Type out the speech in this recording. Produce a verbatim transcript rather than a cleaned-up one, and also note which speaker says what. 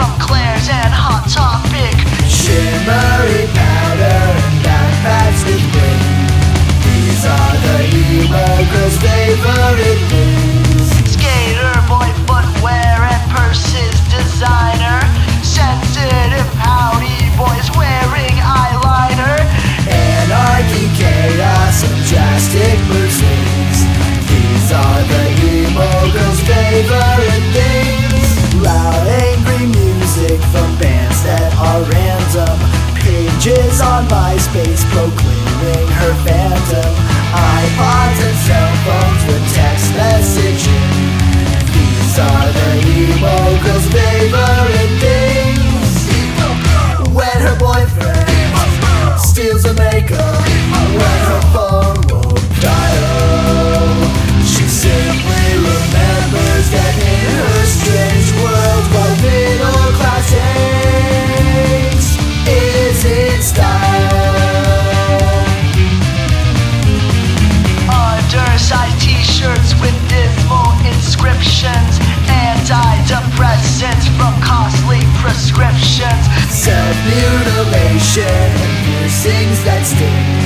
Speaker 1: from Claire's and Hot Topic.
Speaker 2: Shimmery powder and backpacks with bling. These are the emo girls' favorite things.
Speaker 1: Skater boy footwear and purses designer. Sensitive pouty boys wearing eyeliner.
Speaker 2: Anarchy, chaos, and drastic mood swings. These are the emo girls' favorite things. Loud, angry music from bands that are random. Pages on MySpace proclaiming her fandom. iPods and cell phones with text messaging. These are the emo girls' favorite things. When her boyfriend steals her makeup, when her phone won't dial, she simply remembers that in her strange world, what middle class hates is in style.
Speaker 1: Undersized t-shirts with dismal inscriptions. Antidepressants from costly prescriptions.
Speaker 2: Self-mutilation and piercings that sting.